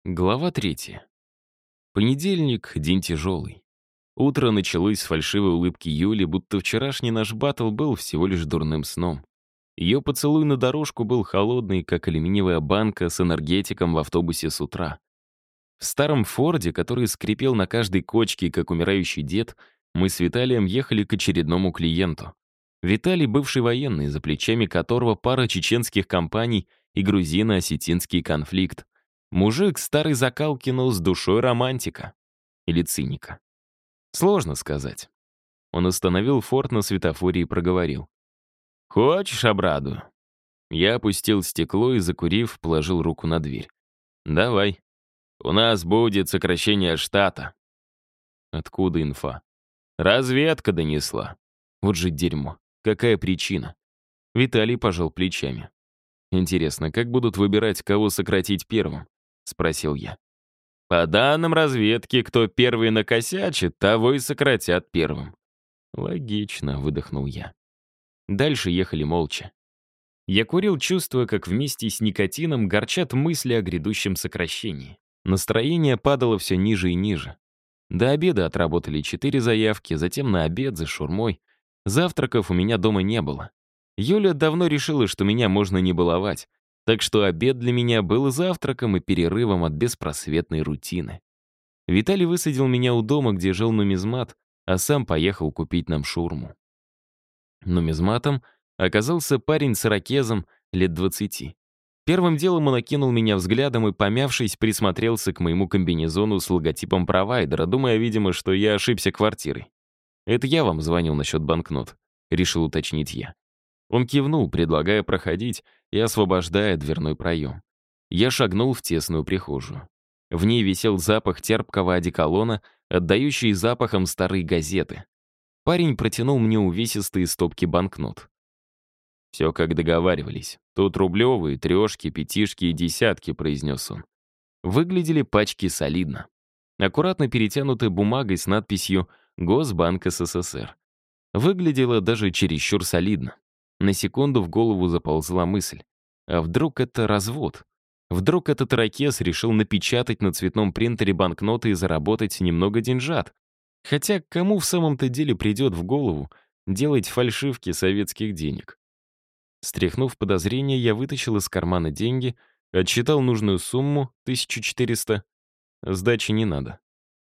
Глава 3. Понедельник — день тяжелый. Утро началось с фальшивой улыбки Юли, будто вчерашний наш баттл был всего лишь дурным сном. Ее поцелуй на дорожку был холодный, как алюминиевая банка с энергетиком в автобусе с утра. В старом «Форде», который скрипел на каждой кочке, как умирающий дед, мы с Виталием ехали к очередному клиенту. Виталий — бывший военный, за плечами которого пара чеченских компаний и грузино-осетинский конфликт. Мужик старой закалки, но с душой романтика. Или циника. Сложно сказать. Он остановил «Форд» на светофоре и проговорил. «Хочешь, обрадую?» Я опустил стекло и, закурив, положил руку на дверь. «Давай. У нас будет сокращение штата». Откуда инфа? Разведка донесла. Вот же дерьмо. Какая причина? Виталий пожал плечами. Интересно, как будут выбирать, кого сократить первым? Спросил я. По данным разведки, кто первый накосячит, того и сократят первым. Логично, выдохнул я. Дальше ехали молча. Я курил, чувствуя, как вместе с никотином горчат мысли о грядущем сокращении. Настроение падало все ниже и ниже. До обеда отработали 4 заявки, затем на обед за шаурмой. Завтраков у меня дома не было. Юля давно решила, что меня можно не баловать, так что обед для меня был завтраком и перерывом от беспросветной рутины. Виталий высадил меня у дома, где жил нумизмат, а сам поехал купить нам шаурму. Нумизматом оказался парень с ирокезом лет 20. Первым делом он окинул меня взглядом и, помявшись, присмотрелся к моему комбинезону с логотипом провайдера, думая, видимо, что я ошибся квартирой. «Это я вам звонил насчет банкнот», — решил уточнить я. Он кивнул, предлагая проходить и освобождая дверной проем. Я шагнул в тесную прихожую. В ней висел запах терпкого одеколона, отдающий запахом старой газеты. Парень протянул мне увесистые стопки банкнот. «Все как договаривались. Тут рублевые, трешки, пятишки и десятки», — произнес он. Выглядели пачки солидно. Аккуратно перетянуты бумагой с надписью «Госбанк СССР». Выглядело даже чересчур солидно. На секунду в голову заползла мысль. А вдруг это развод? Вдруг этот ирокез решил напечатать на цветном принтере банкноты и заработать немного деньжат? Хотя кому в самом-то деле придет в голову делать фальшивки советских денег? Стряхнув подозрения, я вытащил из кармана деньги, отсчитал нужную сумму, 1400. Сдачи не надо.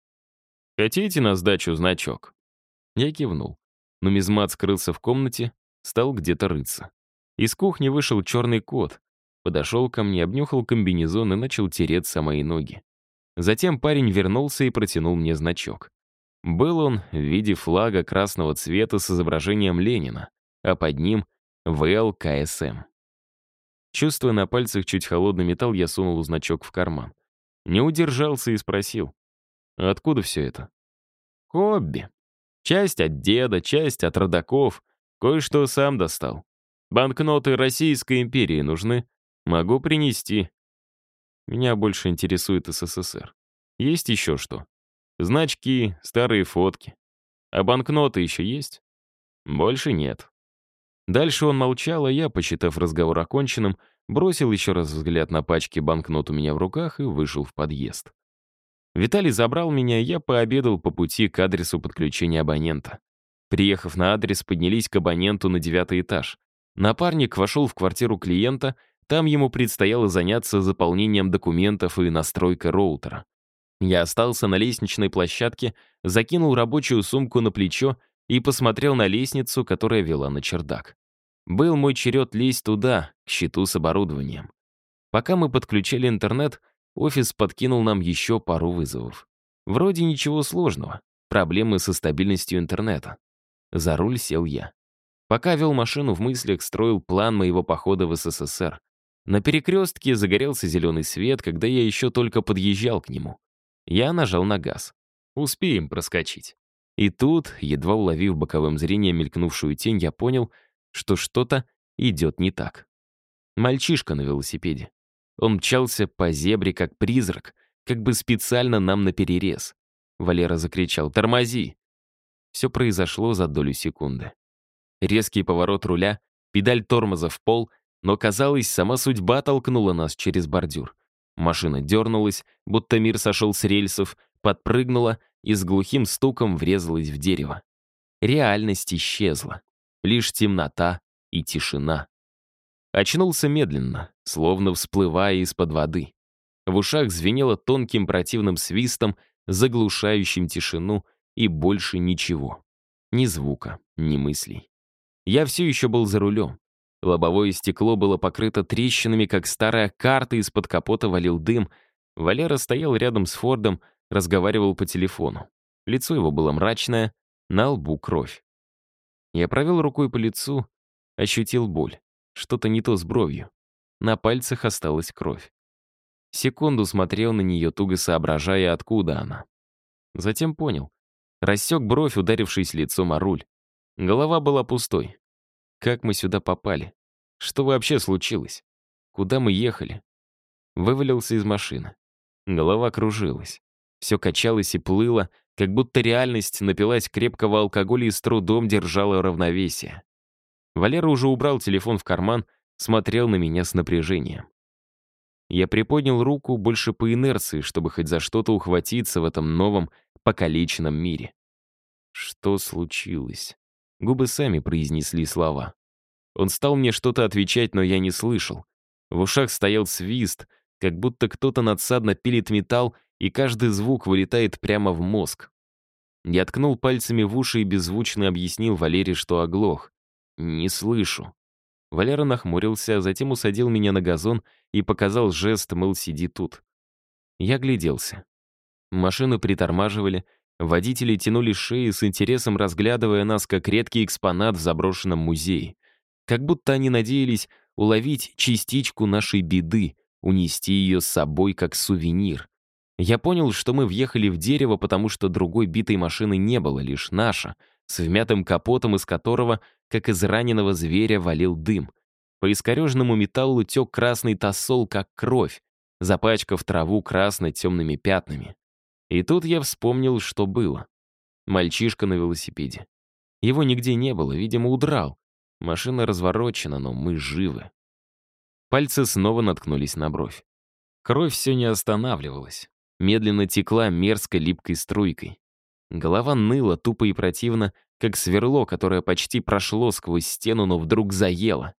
«Хотите на сдачу значок?» Я кивнул. Нумизмат скрылся в комнате, стал где-то рыться. Из кухни вышел черный кот, подошел ко мне, обнюхал комбинезон и начал тереться о мои ноги. Затем парень вернулся и протянул мне значок. Был он в виде флага красного цвета с изображением Ленина, а под ним ВЛКСМ. Чувствуя на пальцах чуть холодный металл, я сунул значок в карман. Не удержался и спросил: «А откуда все это?» «Хобби. Часть от деда, часть от родаков. Кое-что сам достал. Банкноты Российской империи нужны? Могу принести. Меня больше интересует СССР. Есть еще что? Значки, старые фотки. А банкноты еще есть? Больше нет». Дальше он молчал, а я, посчитав разговор оконченным, бросил еще раз взгляд на пачки банкнот у меня в руках и вышел в подъезд. Виталий забрал меня, и я пообедал по пути к адресу подключения абонента. Приехав на адрес, поднялись к абоненту на 9-й этаж. Напарник вошел в квартиру клиента, там ему предстояло заняться заполнением документов и настройкой роутера. Я остался на лестничной площадке, закинул рабочую сумку на плечо и посмотрел на лестницу, которая вела на чердак. Был мой черед лезть туда, к щиту с оборудованием. Пока мы подключали интернет, офис подкинул нам еще пару вызовов. Вроде ничего сложного, проблемы со стабильностью интернета. За руль сел я. Пока вел машину, в мыслях строил план моего похода в СССР. На перекрестке загорелся зеленый свет, когда я еще только подъезжал к нему. Я нажал на газ. Успеем проскочить. И тут, едва уловив боковым зрением мелькнувшую тень, я понял, что что-то идет не так. Мальчишка на велосипеде. Он мчался по зебре, как призрак, как бы специально нам наперерез. Валера закричал: «Тормози!» Все произошло за долю секунды. Резкий поворот руля, педаль тормоза в пол, но, казалось, сама судьба толкнула нас через бордюр. Машина дернулась, будто мир сошел с рельсов, подпрыгнула и с глухим стуком врезалась в дерево. Реальность исчезла. Лишь темнота и тишина. Очнулся медленно, словно всплывая из-под воды. В ушах звенело тонким противным свистом, заглушающим тишину, и больше ничего. Ни звука, ни мыслей. Я все еще был за рулем. Лобовое стекло было покрыто трещинами, как старая карта, из-под капота валил дым. Валера стоял рядом с Фордом, разговаривал по телефону. Лицо его было мрачное, на лбу кровь. Я провел рукой по лицу, ощутил боль. Что-то не то с бровью. На пальцах осталась кровь. Секунду смотрел на нее, туго соображая, откуда она. Затем понял. Рассек бровь, ударившись лицом о руль. Голова была пустой. Как мы сюда попали? Что вообще случилось? Куда мы ехали? Вывалился из машины. Голова кружилась. Все качалось и плыло, как будто реальность напилась крепкого алкоголя и с трудом держала равновесие. Валера уже убрал телефон в карман, смотрел на меня с напряжением. Я приподнял руку больше по инерции, чтобы хоть за что-то ухватиться в этом новом, покалеченном мире. Что случилось? Губы сами произнесли слова. Он стал мне что-то отвечать, но я не слышал. В ушах стоял свист, как будто кто-то надсадно пилит металл, и каждый звук вылетает прямо в мозг. Я ткнул пальцами в уши и беззвучно объяснил Валере, что оглох. «Не слышу». Валера нахмурился, а затем усадил меня на газон и показал жест, мол, сиди тут. Я гляделся. Машины притормаживали, водители тянули шеи с интересом, разглядывая нас как редкий экспонат в заброшенном музее. Как будто они надеялись уловить частичку нашей беды, унести ее с собой как сувенир. Я понял, что мы въехали в дерево, потому что другой битой машины не было, лишь наша, с вмятым капотом, из которого, как из раненого зверя, валил дым. По искореженному металлу тек красный тосол, как кровь, запачкав траву красно-темными пятнами. И тут я вспомнил, что было. Мальчишка на велосипеде. Его нигде не было, видимо, удрал. Машина разворочена, но мы живы. Пальцы снова наткнулись на бровь. Кровь все не останавливалась. Медленно текла мерзкой липкой струйкой. Голова ныла тупо и противно, как сверло, которое почти прошло сквозь стену, но вдруг заело.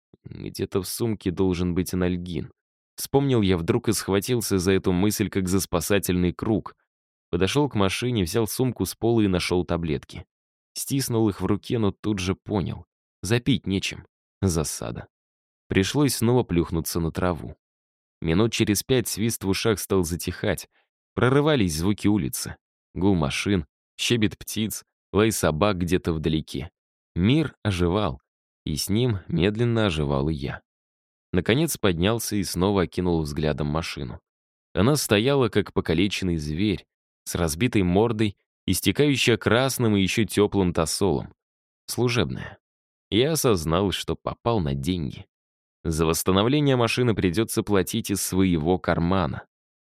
Где-то в сумке должен быть анальгин. Вспомнил я вдруг и схватился за эту мысль, как за спасательный круг. Подошел к машине, взял сумку с пола и нашел таблетки. Стиснул их в руке, но тут же понял. Запить нечем. Засада. Пришлось снова плюхнуться на траву. Минут через 5 свист в ушах стал затихать. Прорывались звуки улицы. Гул машин, щебет птиц, лай собак где-то вдалеке. Мир оживал, и с ним медленно оживал и я. Наконец поднялся и снова окинул взглядом машину. Она стояла, как покалеченный зверь, с разбитой мордой, истекающая красным и еще теплым тосолом. Служебная. Я осознал, что попал на деньги. За восстановление машины придется платить из своего кармана.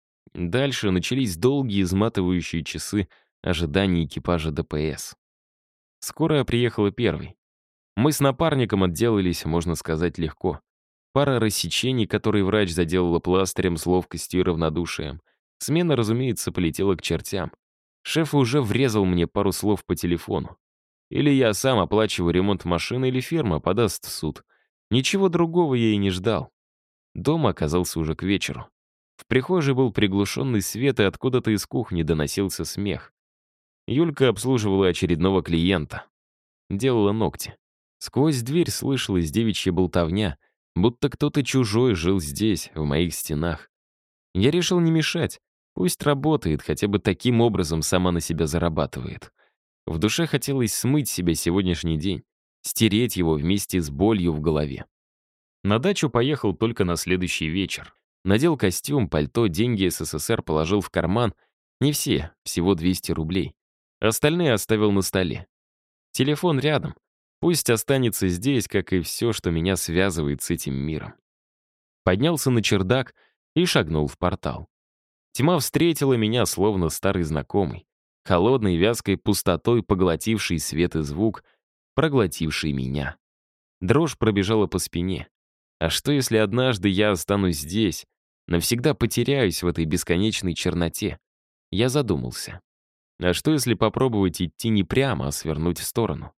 Дальше начались долгие изматывающие часы ожидания экипажа ДПС. Скорая приехала первой. Мы с напарником отделались, можно сказать, легко. Пара рассечений, которые врач заделала пластырем с ловкостью и равнодушием. Смена, разумеется, полетела к чертям. Шеф уже врезал мне пару слов по телефону. Или я сам оплачиваю ремонт машины, или фирма подаст в суд. Ничего другого я и не ждал. Дома оказался уже к вечеру. В прихожей был приглушенный свет, и откуда-то из кухни доносился смех. Юлька обслуживала очередного клиента. Делала ногти. Сквозь дверь слышалась девичья болтовня, будто кто-то чужой жил здесь, в моих стенах. Я решил не мешать. Пусть работает, хотя бы таким образом сама на себя зарабатывает. В душе хотелось смыть себе сегодняшний день, стереть его вместе с болью в голове. На дачу поехал только на следующий вечер. Надел костюм, пальто, деньги СССР положил в карман. Не все, всего 200 рублей. Остальные оставил на столе. Телефон рядом. Пусть останется здесь, как и все, что меня связывает с этим миром. Поднялся на чердак и шагнул в портал. Тьма встретила меня, словно старый знакомый. Холодной вязкой пустотой, поглотивший свет и звук, проглотивший меня. Дрожь пробежала по спине. А что, если однажды я останусь здесь, Навсегда потеряюсь в этой бесконечной черноте. Я задумался. А что, если попробовать идти не прямо, а свернуть в сторону?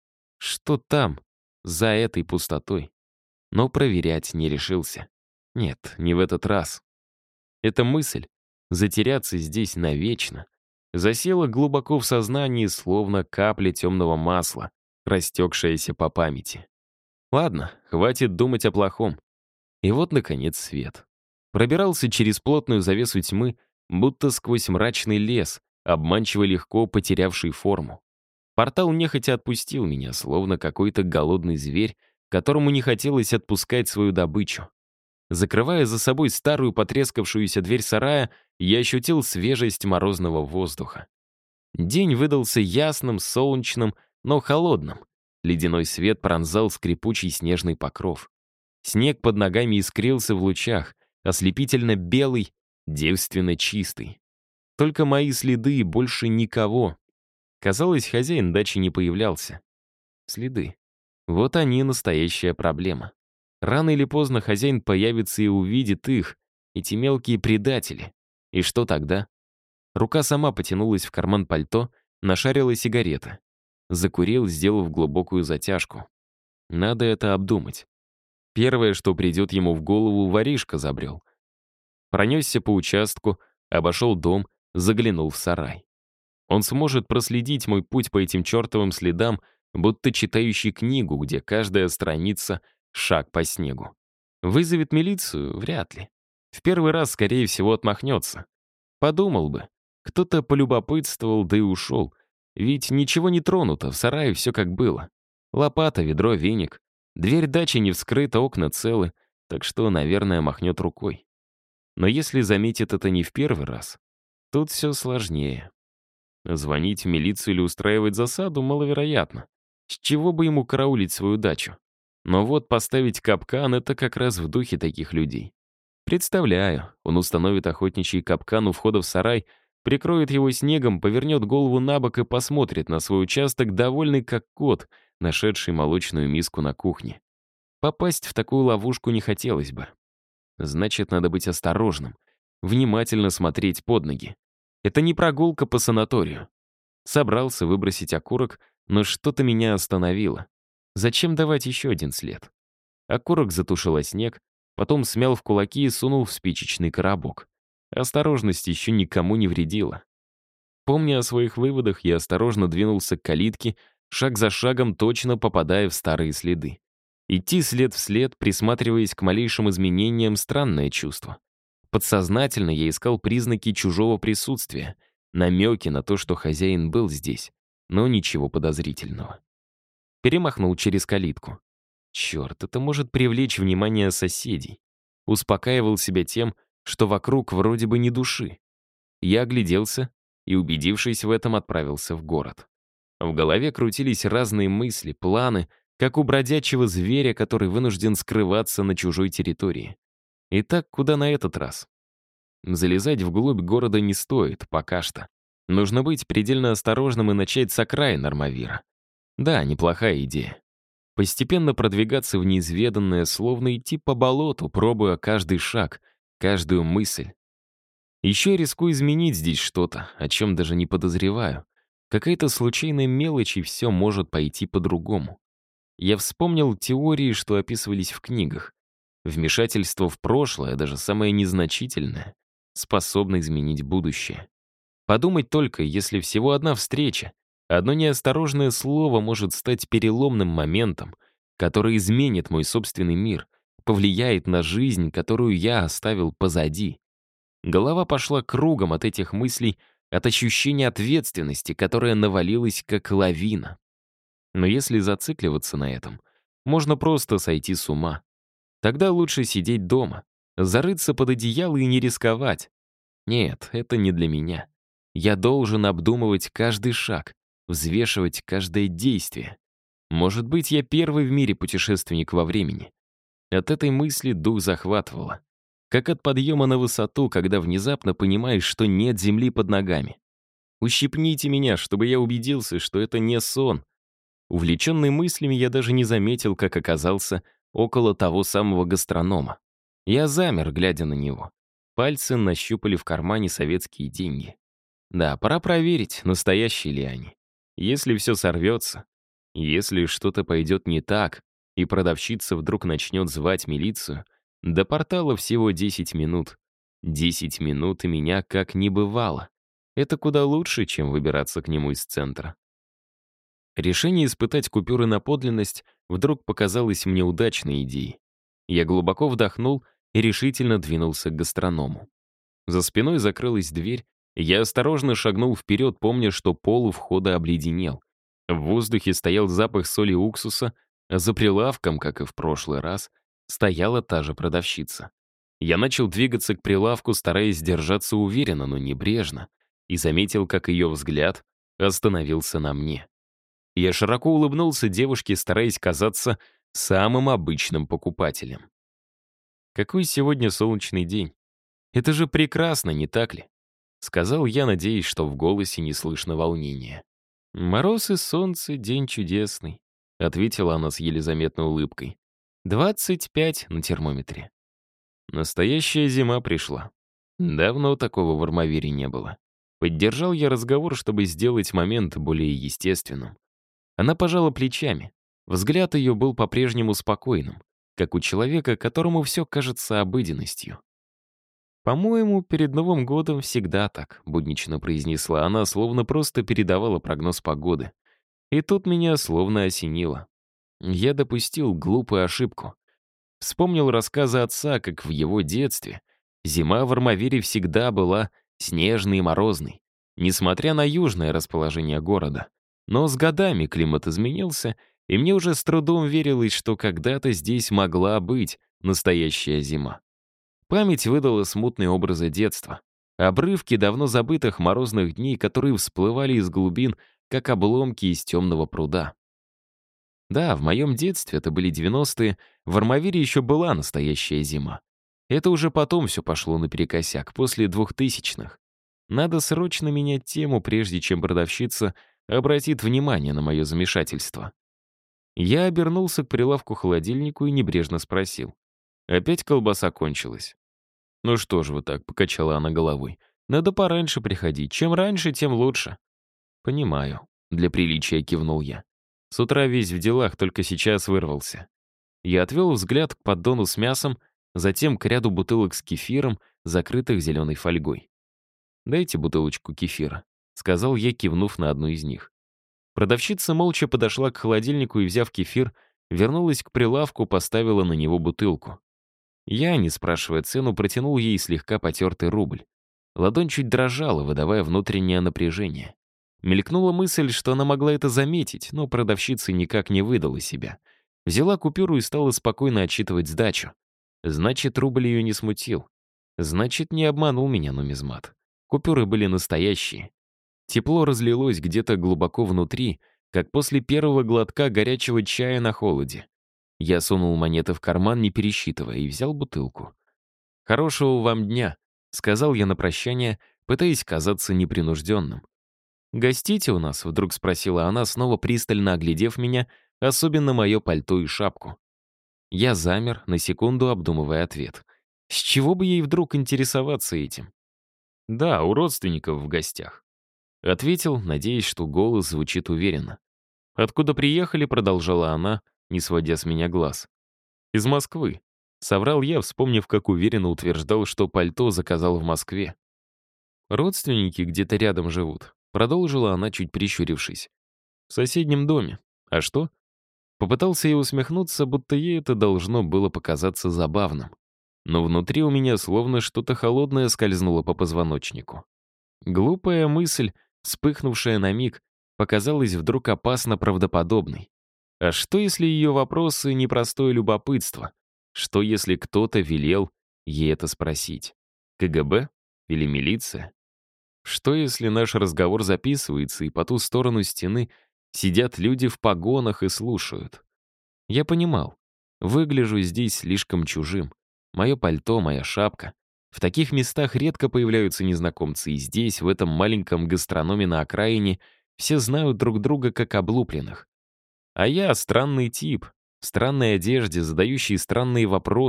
Что там, за этой пустотой? Но проверять не решился. Нет, не в этот раз. Эта мысль — затеряться здесь навечно — засела глубоко в сознании, словно капля темного масла, растекшаяся по памяти. Ладно, хватит думать о плохом. И вот, наконец, свет. Пробирался через плотную завесу тьмы, будто сквозь мрачный лес, обманчиво легко потерявший форму. Портал нехотя отпустил меня, словно какой-то голодный зверь, которому не хотелось отпускать свою добычу. Закрывая за собой старую потрескавшуюся дверь сарая, я ощутил свежесть морозного воздуха. День выдался ясным, солнечным, но холодным. Ледяной свет пронзал скрипучий снежный покров. Снег под ногами искрился в лучах, ослепительно белый, девственно чистый. Только мои следы и больше никого. Казалось, хозяин дачи не появлялся. Следы. Вот они настоящая проблема. Рано или поздно хозяин появится и увидит их, эти мелкие предатели. И что тогда? Рука сама потянулась в карман пальто, нашарила сигарета. Закурил, сделав глубокую затяжку. Надо это обдумать. Первое, что придет ему в голову, воришка забрел. Пронесся по участку, обошел дом, заглянул в сарай. Он сможет проследить мой путь по этим чертовым следам, будто читающий книгу, где каждая страница — шаг по снегу. Вызовет милицию? Вряд ли. В первый раз, скорее всего, отмахнется. Подумал бы. Кто-то полюбопытствовал, да и ушел. Ведь ничего не тронуто, в сарае все как было. Лопата, ведро, веник. Дверь дачи не вскрыта, окна целы, так что, наверное, махнет рукой. Но если заметит это не в первый раз, тут все сложнее. Звонить в милицию или устраивать засаду маловероятно. С чего бы ему караулить свою дачу? Но вот поставить капкан — это как раз в духе таких людей. Представляю, он установит охотничий капкан у входа в сарай, прикроет его снегом, повернет голову на бок и посмотрит на свой участок, довольный как кот, нашедший молочную миску на кухне. Попасть в такую ловушку не хотелось бы. Значит, надо быть осторожным, внимательно смотреть под ноги. Это не прогулка по санаторию. Собрался выбросить окурок, но что-то меня остановило. Зачем давать еще один след? Окурок затушил снег, потом смял в кулаки и сунул в спичечный коробок. Осторожность еще никому не вредила. Помня о своих выводах, я осторожно двинулся к калитке, шаг за шагом точно попадая в старые следы. Идти след в след, присматриваясь к малейшим изменениям, странное чувство. Подсознательно я искал признаки чужого присутствия, намеки на то, что хозяин был здесь, но ничего подозрительного. Перемахнул через калитку. Черт, это может привлечь внимание соседей. Успокаивал себя тем, что вокруг вроде бы ни души. Я огляделся и, убедившись в этом, отправился в город. В голове крутились разные мысли, планы, как у бродячего зверя, который вынужден скрываться на чужой территории. Итак, куда на этот раз? Залезать вглубь города не стоит, пока что. Нужно быть предельно осторожным и начать с окраин Армавира. Да, неплохая идея. Постепенно продвигаться в неизведанное, словно идти по болоту, пробуя каждый шаг, каждую мысль. Еще я рискую изменить здесь что-то, о чем даже не подозреваю. Какая-то случайная мелочь, и все может пойти по-другому. Я вспомнил теории, что описывались в книгах. Вмешательство в прошлое, даже самое незначительное, способно изменить будущее. Подумать только, если всего одна встреча, одно неосторожное слово может стать переломным моментом, который изменит мой собственный мир, повлияет на жизнь, которую я оставил позади. Голова пошла кругом от этих мыслей, от ощущения ответственности, которая навалилась как лавина. Но если зацикливаться на этом, можно просто сойти с ума. Тогда лучше сидеть дома, зарыться под одеяло и не рисковать. Нет, это не для меня. Я должен обдумывать каждый шаг, взвешивать каждое действие. Может быть, я первый в мире путешественник во времени. От этой мысли дух захватывало. Как от подъема на высоту, когда внезапно понимаешь, что нет земли под ногами. Ущипните меня, чтобы я убедился, что это не сон. Увлеченный мыслями, я даже не заметил, как оказался около того самого гастронома. Я замер, глядя на него. Пальцы нащупали в кармане советские деньги. Да, пора проверить, настоящие ли они. Если все сорвется, если что-то пойдет не так, и продавщица вдруг начнет звать милицию, до портала всего 10 минут. 10 минут и меня как не бывало. Это куда лучше, чем выбираться к нему из центра. Решение испытать купюры на подлинность вдруг показалось мне удачной идеей. Я глубоко вдохнул и решительно двинулся к гастроному. За спиной закрылась дверь, и я осторожно шагнул вперед, помня, что пол у входа обледенел. В воздухе стоял запах соли и уксуса, а за прилавком, как и в прошлый раз, стояла та же продавщица. Я начал двигаться к прилавку, стараясь держаться уверенно, но небрежно, и заметил, как ее взгляд остановился на мне. Я широко улыбнулся девушке, стараясь казаться самым обычным покупателем. «Какой сегодня солнечный день! Это же прекрасно, не так ли?» — сказал я, надеясь, что в голосе не слышно волнения. «Мороз и солнце, день чудесный», — ответила она с еле заметной улыбкой. 25 на термометре. Настоящая зима пришла. Давно такого в Армавире не было. Поддержал я разговор, чтобы сделать момент более естественным. Она пожала плечами. Взгляд ее был по-прежнему спокойным, как у человека, которому все кажется обыденностью. «По-моему, перед Новым годом всегда так», — буднично произнесла она, словно просто передавала прогноз погоды. И тут меня словно осенило. Я допустил глупую ошибку. Вспомнил рассказы отца, как в его детстве зима в Армавире всегда была снежной и морозной, несмотря на южное расположение города. Но с годами климат изменился, и мне уже с трудом верилось, что когда-то здесь могла быть настоящая зима. Память выдала смутные образы детства. Обрывки давно забытых морозных дней, которые всплывали из глубин, как обломки из темного пруда. Да, в моем детстве, это были 90-е, в Армавире еще была настоящая зима. Это уже потом все пошло наперекосяк, после 2000-х. Надо срочно менять тему, прежде чем продавщица обратит внимание на мое замешательство. Я обернулся к прилавку-холодильнику и небрежно спросил. Опять колбаса кончилась. «Ну что ж вы так», — покачала она головой. «Надо пораньше приходить. Чем раньше, тем лучше». «Понимаю», — для приличия кивнул я. С утра весь в делах, только сейчас вырвался. Я отвел взгляд к поддону с мясом, затем к ряду бутылок с кефиром, закрытых зеленой фольгой. «Дайте бутылочку кефира», — сказал я, кивнув на одну из них. Продавщица молча подошла к холодильнику и, взяв кефир, вернулась к прилавку, поставила на него бутылку. Я, не спрашивая цену, протянул ей слегка потертый рубль. Ладонь чуть дрожала, выдавая внутреннее напряжение. Мелькнула мысль, что она могла это заметить, но продавщица никак не выдала себя. Взяла купюру и стала спокойно отчитывать сдачу. Значит, рубль ее не смутил. Значит, не обманул меня нумизмат. Купюры были настоящие. Тепло разлилось где-то глубоко внутри, как после первого глотка горячего чая на холоде. Я сунул монеты в карман, не пересчитывая, и взял бутылку. «Хорошего вам дня», — сказал я на прощание, пытаясь казаться непринужденным. «Гостите у нас?» — вдруг спросила она, снова пристально оглядев меня, особенно мое пальто и шапку. Я замер, на секунду обдумывая ответ. С чего бы ей вдруг интересоваться этим? «Да, у родственников в гостях», — ответил, надеясь, что голос звучит уверенно. «Откуда приехали?» — продолжала она, не сводя с меня глаз. «Из Москвы», — соврал я, вспомнив, как уверенно утверждал, что пальто заказал в Москве. «Родственники где-то рядом живут», — продолжила она, чуть прищурившись. «В соседнем доме. А что?» Попытался я усмехнуться, будто ей это должно было показаться забавным. Но внутри у меня словно что-то холодное скользнуло по позвоночнику. Глупая мысль, вспыхнувшая на миг, показалась вдруг опасно правдоподобной. А что, если ее вопросы — непростое любопытство? Что, если кто-то велел ей это спросить? КГБ? Или милиция? Что, если наш разговор записывается, и по ту сторону стены сидят люди в погонах и слушают? Я понимал, выгляжу здесь слишком чужим. Мое пальто, моя шапка. В таких местах редко появляются незнакомцы, и здесь, в этом маленьком гастрономе на окраине, все знают друг друга как облупленных. А я странный тип, в странной одежде, задающий странные вопросы,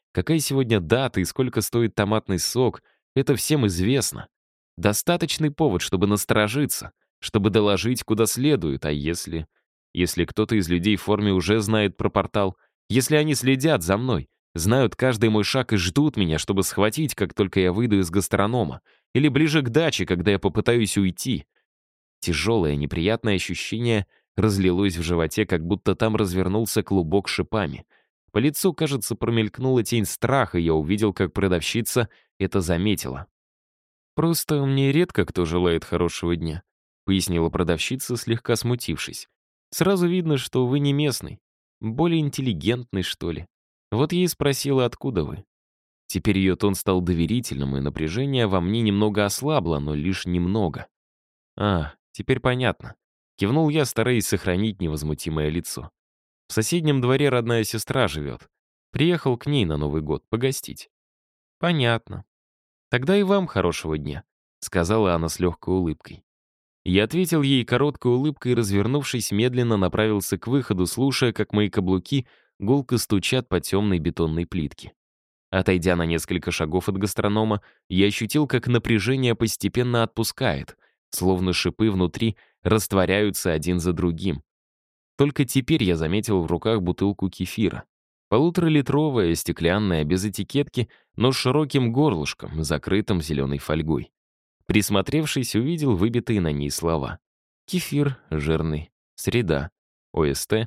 Какая сегодня дата и сколько стоит томатный сок, это всем известно. Достаточный повод, чтобы насторожиться, чтобы доложить куда следует, а если... Если кто-то из людей в форме уже знает про портал, если они следят за мной, знают каждый мой шаг и ждут меня, чтобы схватить, как только я выйду из гастронома, или ближе к даче, когда я попытаюсь уйти. Тяжелое, неприятное ощущение разлилось в животе, как будто там развернулся клубок шипами. По лицу, кажется, промелькнула тень страха, и я увидел, как продавщица это заметила. «Просто мне редко кто желает хорошего дня», — пояснила продавщица, слегка смутившись. «Сразу видно, что вы не местный, более интеллигентный, что ли. Вот я и спросила, откуда вы». Теперь ее тон стал доверительным, и напряжение во мне немного ослабло, но лишь немного. «А, теперь понятно». Кивнул я, стараясь сохранить невозмутимое лицо. «В соседнем дворе родная сестра живет. Приехал к ней на Новый год погостить». «Понятно. Тогда и вам хорошего дня», — сказала она с легкой улыбкой. Я ответил ей короткой улыбкой и, развернувшись, медленно направился к выходу, слушая, как мои каблуки гулко стучат по темной бетонной плитке. Отойдя на несколько шагов от гастронома, я ощутил, как напряжение постепенно отпускает, словно шипы внутри растворяются один за другим. Только теперь я заметил в руках бутылку кефира. 1,5-литровая, стеклянная, без этикетки, но с широким горлышком, закрытым зеленой фольгой. Присмотревшись, увидел выбитые на ней слова. Кефир жирный. Среда. ОСТ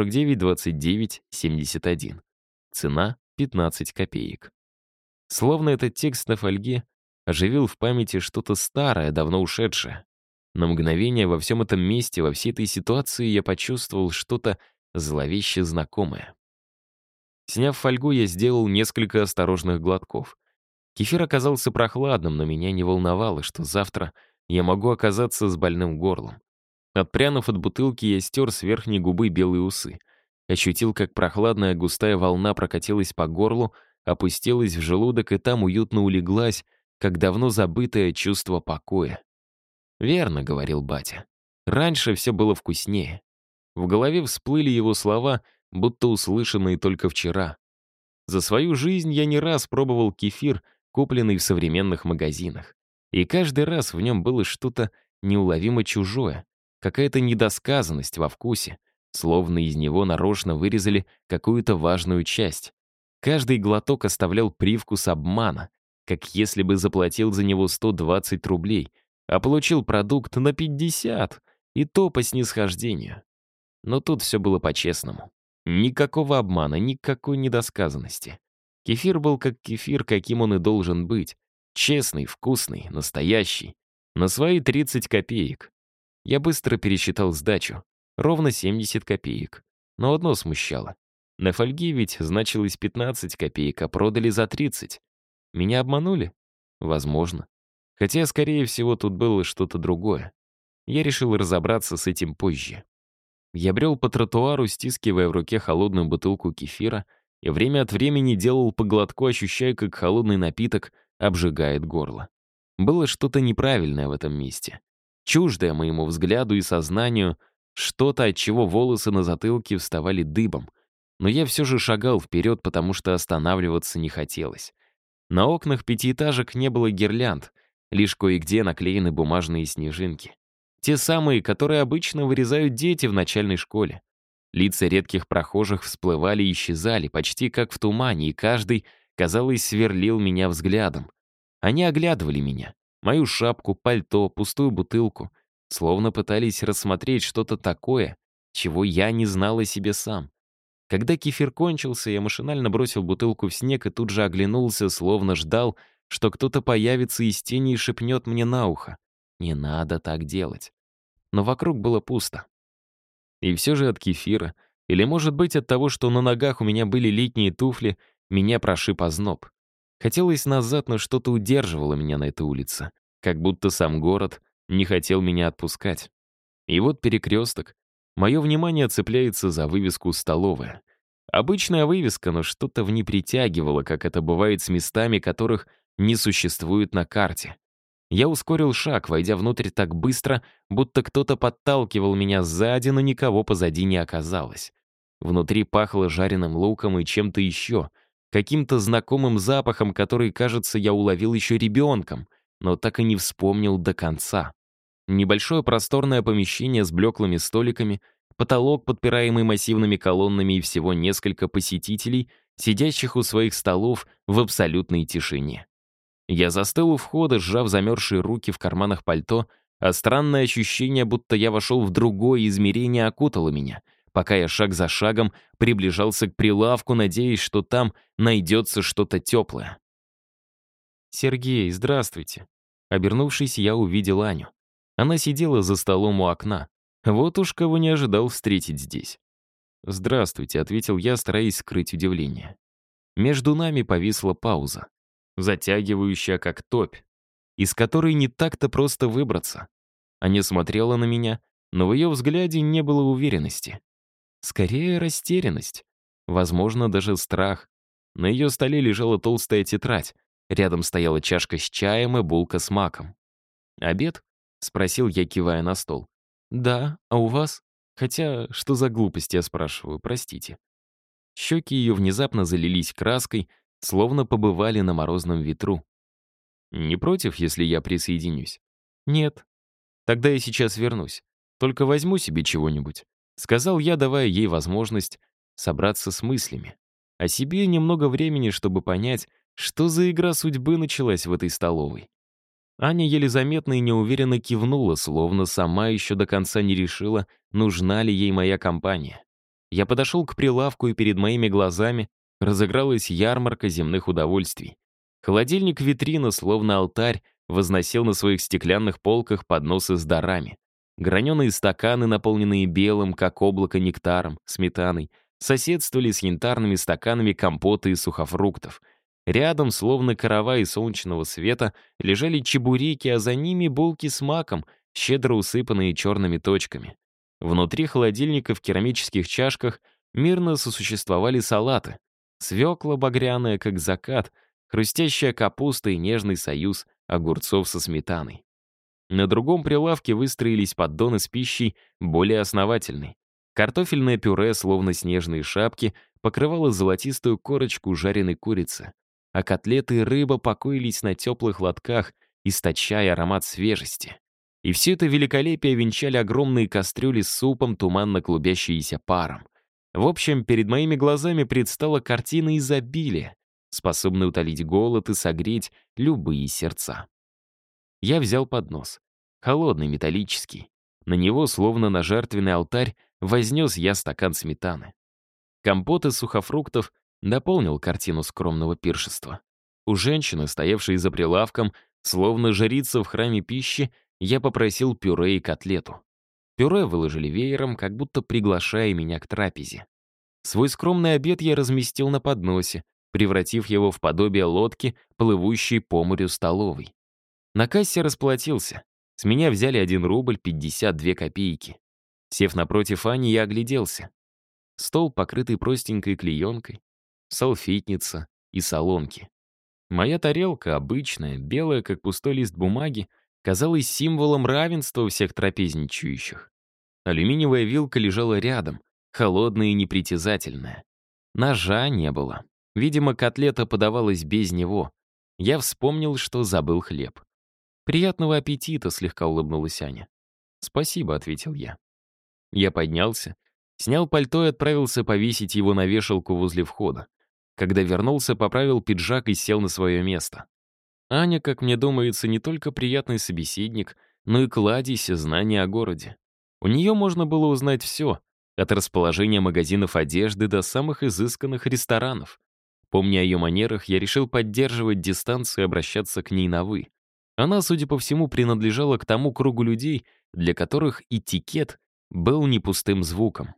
49,29,71. Цена 15 копеек. Словно этот текст на фольге оживил в памяти что-то старое, давно ушедшее. На мгновение во всем этом месте, во всей этой ситуации я почувствовал что-то зловеще знакомое. Сняв фольгу, я сделал несколько осторожных глотков. Кефир оказался прохладным, но меня не волновало, что завтра я могу оказаться с больным горлом. Отпрянув от бутылки, я стер с верхней губы белые усы. Ощутил, как прохладная густая волна прокатилась по горлу, опустилась в желудок и там уютно улеглась, как давно забытое чувство покоя. «Верно», — говорил батя. «Раньше все было вкуснее». В голове всплыли его слова, будто услышанные только вчера. За свою жизнь я не раз пробовал кефир, купленный в современных магазинах. И каждый раз в нем было что-то неуловимо чужое, какая-то недосказанность во вкусе, словно из него нарочно вырезали какую-то важную часть. Каждый глоток оставлял привкус обмана, как если бы заплатил за него 120 рублей, а получил продукт на 50, и то по снисхождению. Но тут все было по-честному. Никакого обмана, никакой недосказанности. Кефир был как кефир, каким он и должен быть. Честный, вкусный, настоящий. На свои 30 копеек. Я быстро пересчитал сдачу. Ровно 70 копеек. Но одно смущало. На фольге ведь значилось 15 копеек, а продали за 30. Меня обманули? Возможно. Хотя, скорее всего, тут было что-то другое. Я решил разобраться с этим позже. Я брел по тротуару, стискивая в руке холодную бутылку кефира, и время от времени делал по глотку, ощущая, как холодный напиток обжигает горло. Было что-то неправильное в этом месте. Чуждое моему взгляду и сознанию, что-то, от чего волосы на затылке вставали дыбом. Но я все же шагал вперед, потому что останавливаться не хотелось. На окнах пятиэтажек не было гирлянд, лишь кое-где наклеены бумажные снежинки. Те самые, которые обычно вырезают дети в начальной школе. Лица редких прохожих всплывали и исчезали, почти как в тумане, и каждый, казалось, сверлил меня взглядом. Они оглядывали меня, мою шапку, пальто, пустую бутылку, словно пытались рассмотреть что-то такое, чего я не знал о себе сам. Когда кефир кончился, я машинально бросил бутылку в снег и тут же оглянулся, словно ждал, что кто-то появится из тени и шепнет мне на ухо. Не надо так делать. Но вокруг было пусто. И все же от кефира, или, может быть, от того, что на ногах у меня были летние туфли, меня прошиб озноб. Хотелось назад, но что-то удерживало меня на этой улице, как будто сам город не хотел меня отпускать. И вот перекресток. Мое внимание цепляется за вывеску «Столовая». Обычная вывеска, но что-то в ней притягивало, как это бывает с местами, которых не существует на карте. Я ускорил шаг, войдя внутрь так быстро, будто кто-то подталкивал меня сзади, но никого позади не оказалось. Внутри пахло жареным луком и чем-то еще, каким-то знакомым запахом, который, кажется, я уловил еще ребенком, но так и не вспомнил до конца. Небольшое просторное помещение с блеклыми столиками, потолок, подпираемый массивными колоннами, и всего несколько посетителей, сидящих у своих столов в абсолютной тишине. Я застыл у входа, сжав замерзшие руки в карманах пальто, а странное ощущение, будто я вошел в другое измерение, окутало меня, пока я шаг за шагом приближался к прилавку, надеясь, что там найдется что-то теплое. «Сергей, здравствуйте». Обернувшись, я увидел Аню. Она сидела за столом у окна. Вот уж кого не ожидал встретить здесь. «Здравствуйте», — ответил я, стараясь скрыть удивление. Между нами повисла пауза, затягивающая как топь, из которой не так-то просто выбраться. Аня смотрела на меня, но в ее взгляде не было уверенности. Скорее, растерянность. Возможно, даже страх. На ее столе лежала толстая тетрадь. Рядом стояла чашка с чаем и булка с маком. «Обед?» — спросил я, кивая на стол. «Да, а у вас?» Хотя, что за глупости я спрашиваю, простите. Щеки ее внезапно залились краской, словно побывали на морозном ветру. «Не против, если я присоединюсь?» «Нет». «Тогда я сейчас вернусь. Только возьму себе чего-нибудь», — сказал я, давая ей возможность собраться с мыслями. А себе немного времени, чтобы понять, что за игра судьбы началась в этой столовой. Аня еле заметно и неуверенно кивнула, словно сама еще до конца не решила, нужна ли ей моя компания. Я подошел к прилавку, и перед моими глазами разыгралась ярмарка земных удовольствий. Холодильник-витрина, словно алтарь, возносил на своих стеклянных полках подносы с дарами. Граненые стаканы, наполненные белым, как облако, нектаром, сметаной, соседствовали с янтарными стаканами компота из сухофруктов. Рядом, словно каравай солнечного света, лежали чебуреки, а за ними булки с маком, щедро усыпанные черными точками. Внутри холодильника в керамических чашках мирно сосуществовали салаты. Свекла багряная, как закат, хрустящая капуста и нежный союз огурцов со сметаной. На другом прилавке выстроились поддоны с пищей более основательной. Картофельное пюре, словно снежные шапки, покрывало золотистую корочку жареной курицы, а котлеты и рыба покоились на теплых лотках, источая аромат свежести. И все это великолепие венчали огромные кастрюли с супом, туманно клубящиеся паром. В общем, перед моими глазами предстала картина изобилия, способная утолить голод и согреть любые сердца. Я взял поднос. Холодный, металлический. На него, словно на жертвенный алтарь, вознес я стакан сметаны. Компот из сухофруктов дополнил картину скромного пиршества. У женщины, стоявшей за прилавком, словно жрица в храме пищи, я попросил пюре и котлету. Пюре выложили веером, как будто приглашая меня к трапезе. Свой скромный обед я разместил на подносе, превратив его в подобие лодки, плывущей по морю столовой. На кассе расплатился. С меня взяли 1 рубль 52 копейки. Сев напротив Ани, я огляделся. Стол, покрытый простенькой клеенкой, салфетница и солонки. Моя тарелка, обычная, белая, как пустой лист бумаги, казалась символом равенства всех трапезничающих. Алюминиевая вилка лежала рядом, холодная и непритязательная. Ножа не было. Видимо, котлета подавалась без него. Я вспомнил, что забыл хлеб. «Приятного аппетита», — слегка улыбнулась Аня. «Спасибо», — ответил я. Я поднялся, снял пальто и отправился повесить его на вешалку возле входа. Когда вернулся, поправил пиджак и сел на свое место. Аня, как мне думается, не только приятный собеседник, но и кладезь знаний о городе. У нее можно было узнать все, от расположения магазинов одежды до самых изысканных ресторанов. Помня о ее манерах, я решил поддерживать дистанцию и обращаться к ней на «вы». Она, судя по всему, принадлежала к тому кругу людей, для которых этикет был не пустым звуком.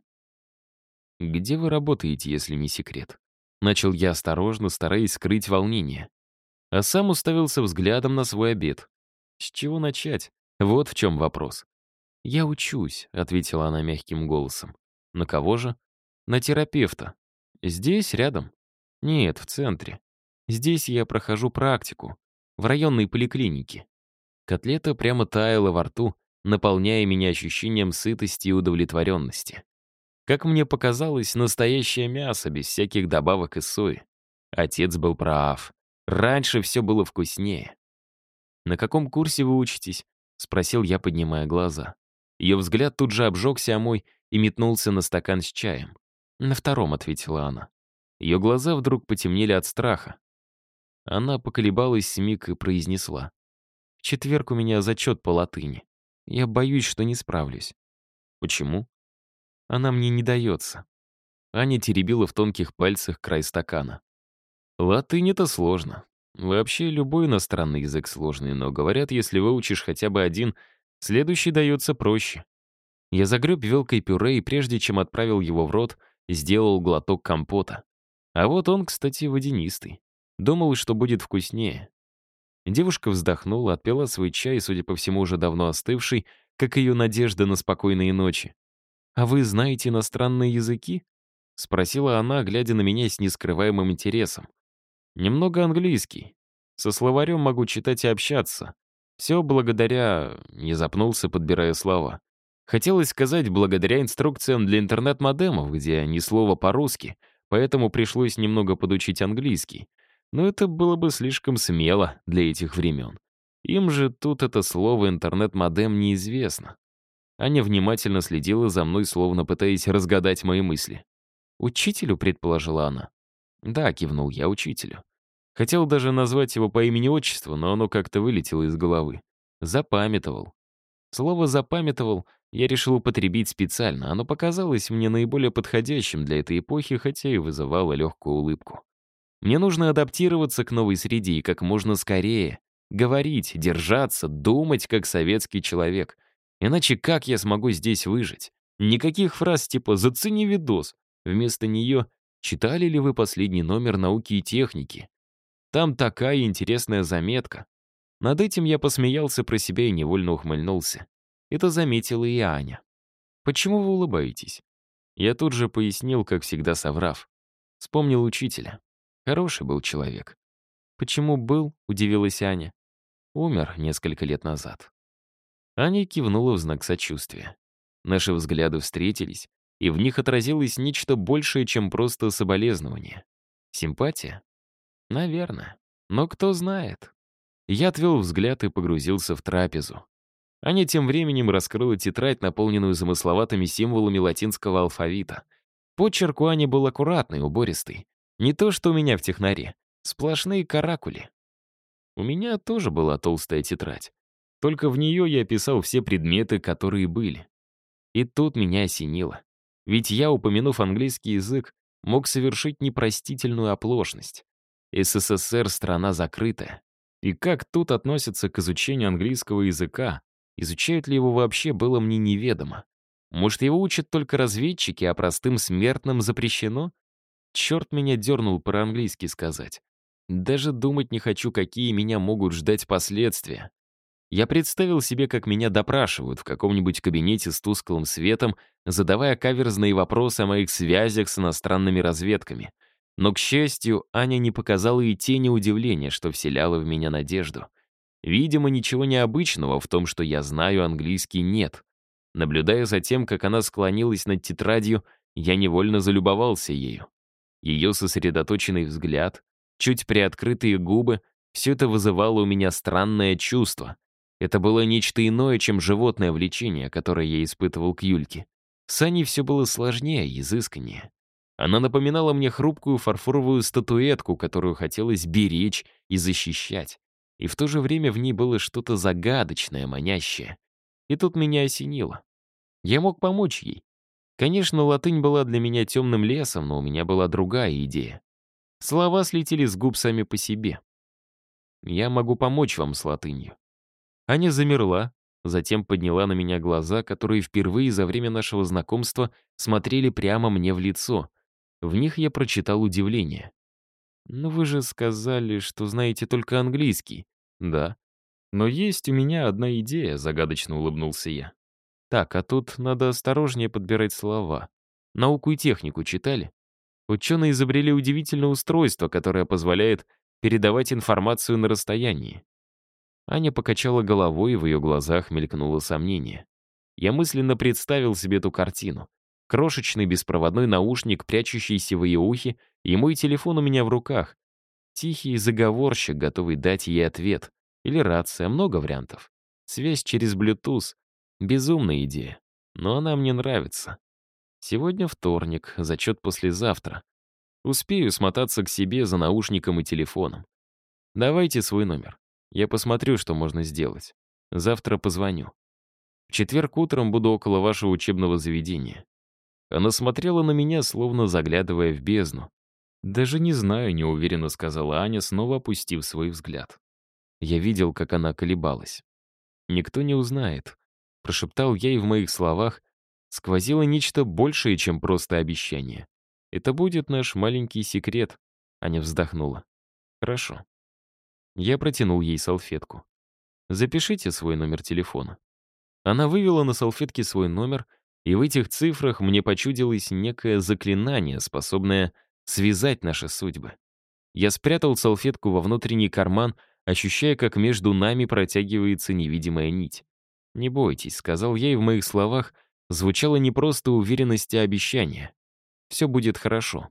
«Где вы работаете, если не секрет?» Начал я осторожно, стараясь скрыть волнение. А сам уставился взглядом на свой обед. С чего начать? Вот в чем вопрос. «Я учусь», — ответила она мягким голосом. «На кого же?» «На терапевта. Здесь, рядом?» «Нет, в центре. Здесь я прохожу практику. В районной поликлинике». Котлета прямо таяла во рту, наполняя меня ощущением сытости и удовлетворенности. Как мне показалось, настоящее мясо, без всяких добавок из сои. Отец был прав. Раньше все было вкуснее. «На каком курсе вы учитесь?» — спросил я, поднимая глаза. Ее взгляд тут же обжегся о мой и метнулся на стакан с чаем. «На втором», — ответила она. Ее глаза вдруг потемнели от страха. Она поколебалась с миг и произнесла. «В четверг у меня зачет по латыни. Я боюсь, что не справлюсь». «Почему?» «Она мне не дается». Аня теребила в тонких пальцах край стакана. «Латынь — это сложно. Вообще, любой иностранный язык сложный, но, говорят, если выучишь хотя бы один, следующий дается проще». Я загреб вилкой пюре и, прежде чем отправил его в рот, сделал глоток компота. А вот он, кстати, водянистый. Думал, что будет вкуснее. Девушка вздохнула, отпила свой чай, судя по всему, уже давно остывший, как ее надежда на спокойные ночи. «А вы знаете иностранные языки?» — спросила она, глядя на меня с нескрываемым интересом. «Немного английский. Со словарем могу читать и общаться. Все благодаря...» — не запнулся, подбирая слова. Хотелось сказать, благодаря инструкциям для интернет-модемов, где ни слова по-русски, поэтому пришлось немного подучить английский. Но это было бы слишком смело для этих времен. Им же тут это слово «интернет-модем» неизвестно. Аня внимательно следила за мной, словно пытаясь разгадать мои мысли. «Учителю», — предположила она. «Да», — кивнул я, — «учителю». Хотел даже назвать его по имени-отчеству, но оно как-то вылетело из головы. Запамятовал. Слово «запамятовал» я решил употребить специально. Оно показалось мне наиболее подходящим для этой эпохи, хотя и вызывало легкую улыбку. Мне нужно адаптироваться к новой среде и как можно скорее. Говорить, держаться, думать как советский человек. Иначе как я смогу здесь выжить? Никаких фраз типа «зацени видос». Вместо нее «читали ли вы последний номер «Науки и техники»?» Там такая интересная заметка. Над этим я посмеялся про себя и невольно ухмыльнулся. Это заметила и Аня. «Почему вы улыбаетесь?» Я тут же пояснил, как всегда соврав. Вспомнил учителя. Хороший был человек. «Почему был?» — удивилась Аня. «Умер несколько лет назад». Аня кивнула в знак сочувствия. Наши взгляды встретились, и в них отразилось нечто большее, чем просто соболезнование. Симпатия? Наверное. Но кто знает. Я отвел взгляд и погрузился в трапезу. Аня тем временем раскрыла тетрадь, наполненную замысловатыми символами латинского алфавита. Почерк у Ани был аккуратный, убористый. Не то, что у меня в технаре. Сплошные каракули. У меня тоже была толстая тетрадь. Только в нее я писал все предметы, которые были. И тут меня осенило. Ведь я, упомянув английский язык, мог совершить непростительную оплошность. СССР — страна закрытая. И как тут относятся к изучению английского языка? Изучают ли его вообще, было мне неведомо. Может, его учат только разведчики, а простым смертным запрещено? Черт меня дернул по-английски сказать. Даже думать не хочу, какие меня могут ждать последствия. Я представил себе, как меня допрашивают в каком-нибудь кабинете с тусклым светом, задавая каверзные вопросы о моих связях с иностранными разведками. Но, к счастью, Аня не показала и тени удивления, что вселяло в меня надежду. Видимо, ничего необычного в том, что я знаю английский, нет. Наблюдая за тем, как она склонилась над тетрадью, я невольно залюбовался ею. Ее сосредоточенный взгляд, чуть приоткрытые губы — все это вызывало у меня странное чувство. Это было нечто иное, чем животное влечение, которое я испытывал к Юльке. С Аней все было сложнее, изысканнее. Она напоминала мне хрупкую фарфоровую статуэтку, которую хотелось беречь и защищать. И в то же время в ней было что-то загадочное, манящее. И тут меня осенило. Я мог помочь ей. Конечно, латынь была для меня темным лесом, но у меня была другая идея. Слова слетели с губ сами по себе. «Я могу помочь вам с латынью». Аня замерла, затем подняла на меня глаза, которые впервые за время нашего знакомства смотрели прямо мне в лицо. В них я прочитал удивление. «Но вы же сказали, что знаете только английский». «Да. Но есть у меня одна идея», — загадочно улыбнулся я. «Так, а тут надо осторожнее подбирать слова. Науку и технику читали? Ученые изобрели удивительное устройство, которое позволяет передавать информацию на расстоянии». Аня покачала головой, и в ее глазах мелькнуло сомнение. Я мысленно представил себе эту картину. Крошечный беспроводной наушник, прячущийся в ее ухе, и мой телефон у меня в руках. Тихий заговорщик, готовый дать ей ответ. Или рация, много вариантов. Связь через Bluetooth. Безумная идея. Но она мне нравится. Сегодня вторник, зачет послезавтра. Успею смотаться к себе за наушником и телефоном. Давайте свой номер. Я посмотрю, что можно сделать. Завтра позвоню. В четверг утром буду около вашего учебного заведения. Она смотрела на меня, словно заглядывая в бездну. «Даже не знаю», — неуверенно сказала Аня, снова опустив свой взгляд. Я видел, как она колебалась. «Никто не узнает», — прошептал я, и в моих словах сквозило нечто большее, чем просто обещание. «Это будет наш маленький секрет», — Аня вздохнула. «Хорошо». Я протянул ей салфетку. «Запишите свой номер телефона». Она вывела на салфетке свой номер, и в этих цифрах мне почудилось некое заклинание, способное связать наши судьбы. Я спрятал салфетку во внутренний карман, ощущая, как между нами протягивается невидимая нить. «Не бойтесь», — сказал я, и в моих словах звучала не просто уверенность, а обещание. «Все будет хорошо».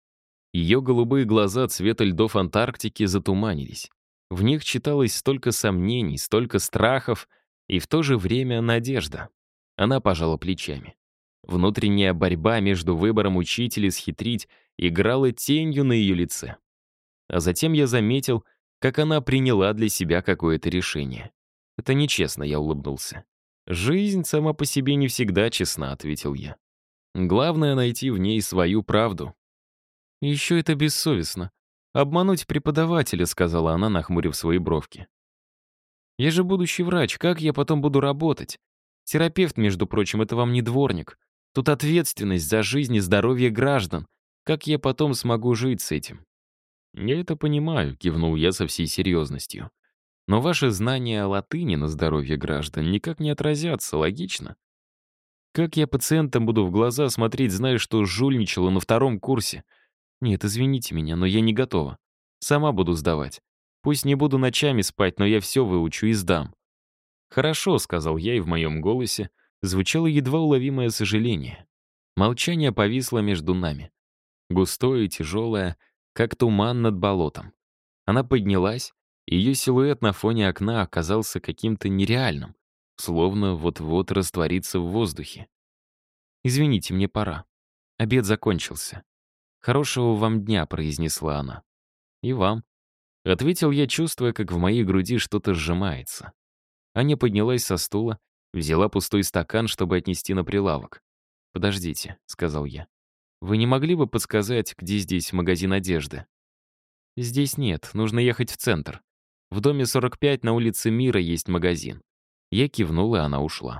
Ее голубые глаза цвета льдов Антарктики затуманились. В них читалось столько сомнений, столько страхов и в то же время надежда. Она пожала плечами. Внутренняя борьба между выбором учителя схитрить играла тенью на ее лице. А затем я заметил, как она приняла для себя какое-то решение. «Это нечестно», — я улыбнулся. «Жизнь сама по себе не всегда честна», — ответил я. «Главное — найти в ней свою правду». «И еще это бессовестно. Обмануть преподавателя», — сказала она, нахмурив свои бровки. «Я же будущий врач, как я потом буду работать? Терапевт, между прочим, это вам не дворник. Тут ответственность за жизнь и здоровье граждан. Как я потом смогу жить с этим?» «Я это понимаю», — кивнул я со всей серьезностью. «Но ваши знания латыни на здоровье граждан никак не отразятся, логично? Как я пациентам буду в глаза смотреть, зная, что жульничала на втором курсе? Нет, извините меня, но я не готова. Сама буду сдавать. Пусть не буду ночами спать, но я все выучу и сдам». «Хорошо», — сказал я, и в моем голосе звучало едва уловимое сожаление. Молчание повисло между нами. Густое и тяжелое, как туман над болотом. Она поднялась, и ее силуэт на фоне окна оказался каким-то нереальным, словно вот-вот растворится в воздухе. «Извините, мне пора. Обед закончился. Хорошего вам дня», — произнесла она. «И вам», — ответил я, чувствуя, как в моей груди что-то сжимается. Аня поднялась со стула, взяла пустой стакан, чтобы отнести на прилавок. «Подождите», — сказал я. «Вы не могли бы подсказать, где здесь магазин одежды?» «Здесь нет, нужно ехать в центр. В доме 45 на улице Мира есть магазин». Я кивнул, и она ушла.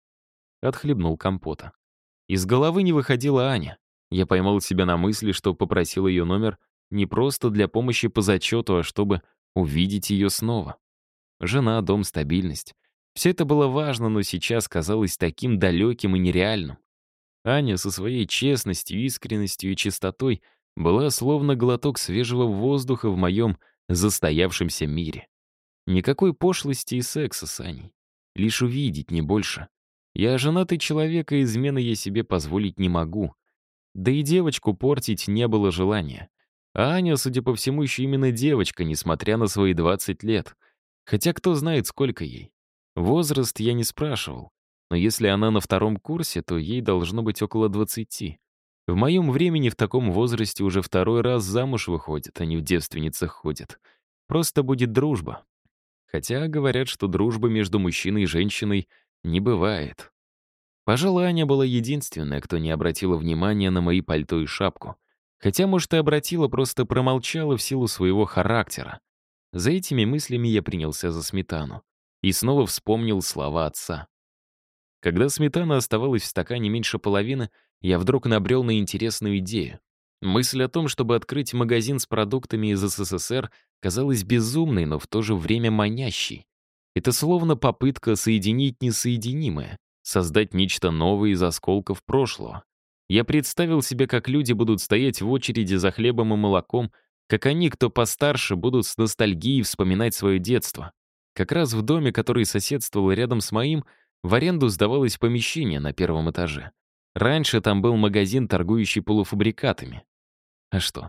Отхлебнул компота. Из головы не выходила Аня. Я поймал себя на мысли, что попросил ее номер не просто для помощи по зачету, а чтобы увидеть ее снова. Жена, дом, стабильность. Все это было важно, но сейчас казалось таким далеким и нереальным. Аня со своей честностью, искренностью и чистотой была словно глоток свежего воздуха в моем застоявшемся мире. Никакой пошлости и секса с Аней. Лишь увидеть, не больше. Я женатый человек, и измены я себе позволить не могу. Да и девочку портить не было желания. А Аня, судя по всему, еще именно девочка, несмотря на свои 20 лет. Хотя кто знает, сколько ей. Возраст я не спрашивал. Но если она на втором курсе, то ей должно быть около 20. В моем времени в таком возрасте уже второй раз замуж выходит, а не в девственницах ходит. Просто будет дружба. Хотя говорят, что дружбы между мужчиной и женщиной не бывает. Пожалуй, Аня была единственная, кто не обратила внимания на мои пальто и шапку. Хотя, может, и обратила, просто промолчала в силу своего характера. За этими мыслями я принялся за сметану. И снова вспомнил слова отца. Когда сметана оставалась в стакане меньше половины, я вдруг набрел на интересную идею. Мысль о том, чтобы открыть магазин с продуктами из СССР, казалась безумной, но в то же время манящей. Это словно попытка соединить несоединимое, создать нечто новое из осколков прошлого. Я представил себе, как люди будут стоять в очереди за хлебом и молоком, как они, кто постарше, будут с ностальгией вспоминать свое детство. Как раз в доме, который соседствовал рядом с моим, в аренду сдавалось помещение на первом этаже. Раньше там был магазин, торгующий полуфабрикатами. А что?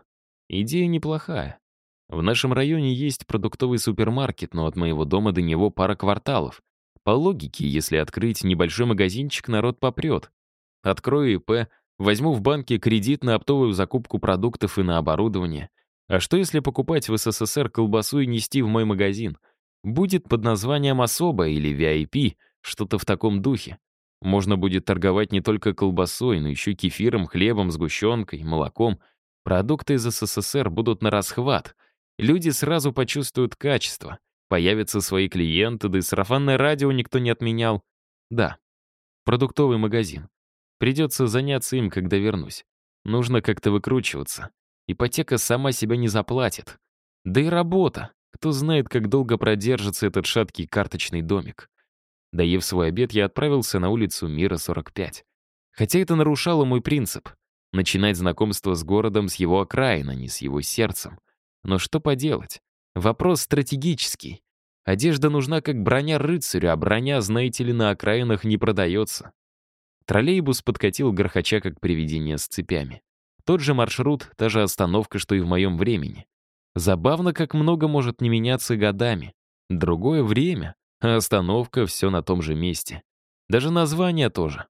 Идея неплохая. В нашем районе есть продуктовый супермаркет, но от моего дома до него пара кварталов. По логике, если открыть небольшой магазинчик, народ попрет. Открою ИП, возьму в банке кредит на оптовую закупку продуктов и на оборудование. А что если покупать в СССР колбасу и нести в мой магазин? Будет под названием «Особо» или VIP, что-то в таком духе. Можно будет торговать не только колбасой, но еще кефиром, хлебом, сгущенкой, молоком. Продукты из СССР будут на расхват. Люди сразу почувствуют качество. Появятся свои клиенты, да и сарафанное радио никто не отменял. Да, продуктовый магазин. Придется заняться им, когда вернусь. Нужно как-то выкручиваться. Ипотека сама себя не заплатит. Да и работа. Кто знает, как долго продержится этот шаткий карточный домик. Доев свой обед, я отправился на улицу Мира, 45. Хотя это нарушало мой принцип — начинать знакомство с городом с его окраин, а не с его сердцем. Но что поделать? Вопрос стратегический. Одежда нужна как броня рыцарю, а броня, знаете ли, на окраинах не продается. Троллейбус подкатил грохоча, как привидение с цепями. Тот же маршрут, та же остановка, что и в моем времени. Забавно, как много может не меняться годами. Другое время, а остановка все на том же месте. Даже название тоже.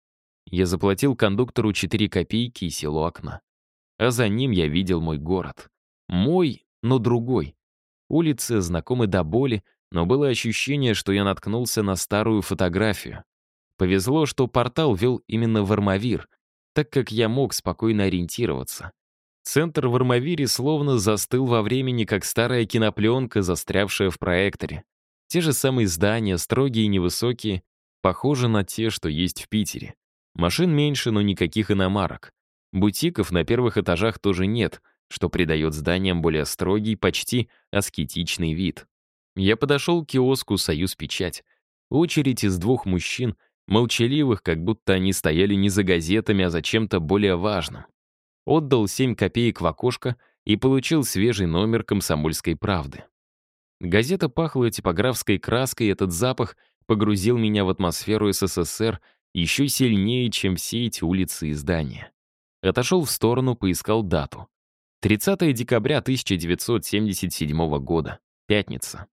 Я заплатил кондуктору 4 копейки и сел у окна. А за ним я видел мой город. Мой, но другой. Улицы знакомы до боли, но было ощущение, что я наткнулся на старую фотографию. Повезло, что портал вел именно в Армавир, так как я мог спокойно ориентироваться. Центр в Армавире словно застыл во времени, как старая кинопленка, застрявшая в проекторе. Те же самые здания, строгие и невысокие, похожи на те, что есть в Питере. Машин меньше, но никаких иномарок. Бутиков на первых этажах тоже нет, что придает зданиям более строгий, почти аскетичный вид. Я подошел к киоску «Союз Печать». Очередь из 2 мужчин, молчаливых, как будто они стояли не за газетами, а за чем-то более важным. Отдал 7 копеек в окошко и получил свежий номер «Комсомольской правды». Газета пахла типографской краской, и этот запах погрузил меня в атмосферу СССР еще сильнее, чем все эти улицы и здания. Отошел в сторону, поискал дату. 30 декабря 1977 года. Пятница.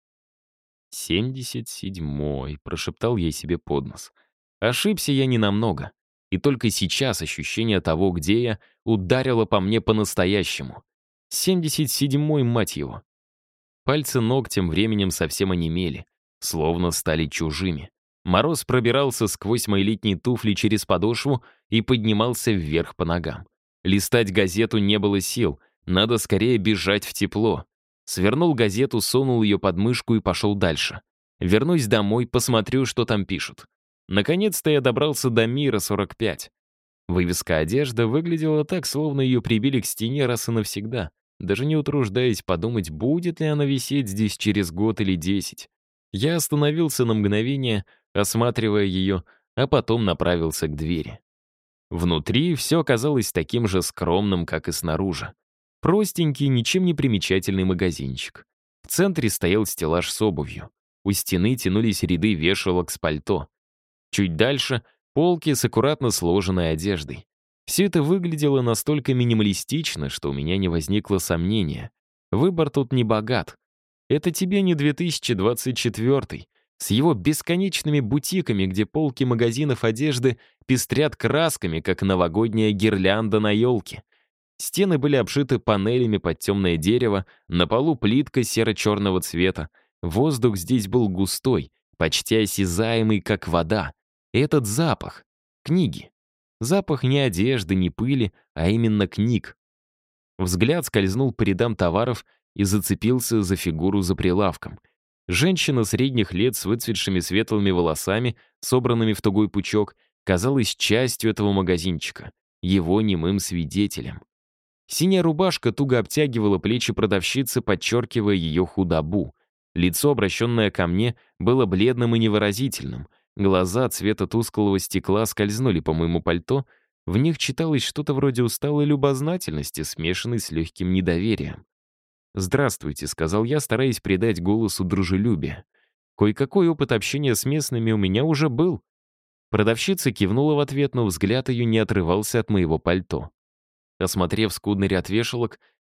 77-й, прошептал я себе под нос. Ошибся я ненамного. И только сейчас ощущение того, где я, ударило по мне по-настоящему. 77-й, мать его. Пальцы ног тем временем совсем онемели, словно стали чужими. Мороз пробирался сквозь мои летние туфли через подошву и поднимался вверх по ногам. Листать газету не было сил, надо скорее бежать в тепло. Свернул газету, сунул ее под мышку и пошел дальше. Вернусь домой, посмотрю, что там пишут. Наконец-то я добрался до Мира, 45. Вывеска «Одежда» выглядела так, словно ее прибили к стене раз и навсегда, даже не утруждаясь подумать, будет ли она висеть здесь через год или 10. Я остановился на мгновение, осматривая ее, а потом направился к двери. Внутри все оказалось таким же скромным, как и снаружи. Простенький, ничем не примечательный магазинчик. В центре стоял стеллаж с обувью. У стены тянулись ряды вешалок с пальто. Чуть дальше — полки с аккуратно сложенной одеждой. Все это выглядело настолько минималистично, что у меня не возникло сомнения. Выбор тут не богат. Это тебе не 2024 с его бесконечными бутиками, где полки магазинов одежды пестрят красками, как новогодняя гирлянда на елке. Стены были обшиты панелями под темное дерево, на полу плитка серо-черного цвета. Воздух здесь был густой, почти осязаемый, как вода. И этот запах — книги. Запах не одежды, не пыли, а именно книг. Взгляд скользнул по рядам товаров и зацепился за фигуру за прилавком. Женщина средних лет с выцветшими светлыми волосами, собранными в тугой пучок, казалась частью этого магазинчика, его немым свидетелем. Синяя рубашка туго обтягивала плечи продавщицы, подчеркивая ее худобу. Лицо, обращенное ко мне, было бледным и невыразительным. Глаза цвета тусклого стекла скользнули по моему пальто. В них читалось что-то вроде усталой любознательности, смешанной с легким недоверием. «Здравствуйте», — сказал я, стараясь придать голосу дружелюбие. «Кое-какой опыт общения с местными у меня уже был». Продавщица кивнула в ответ, но взгляд ее не отрывался от моего пальто. Осмотрев скудный ряд вешалок,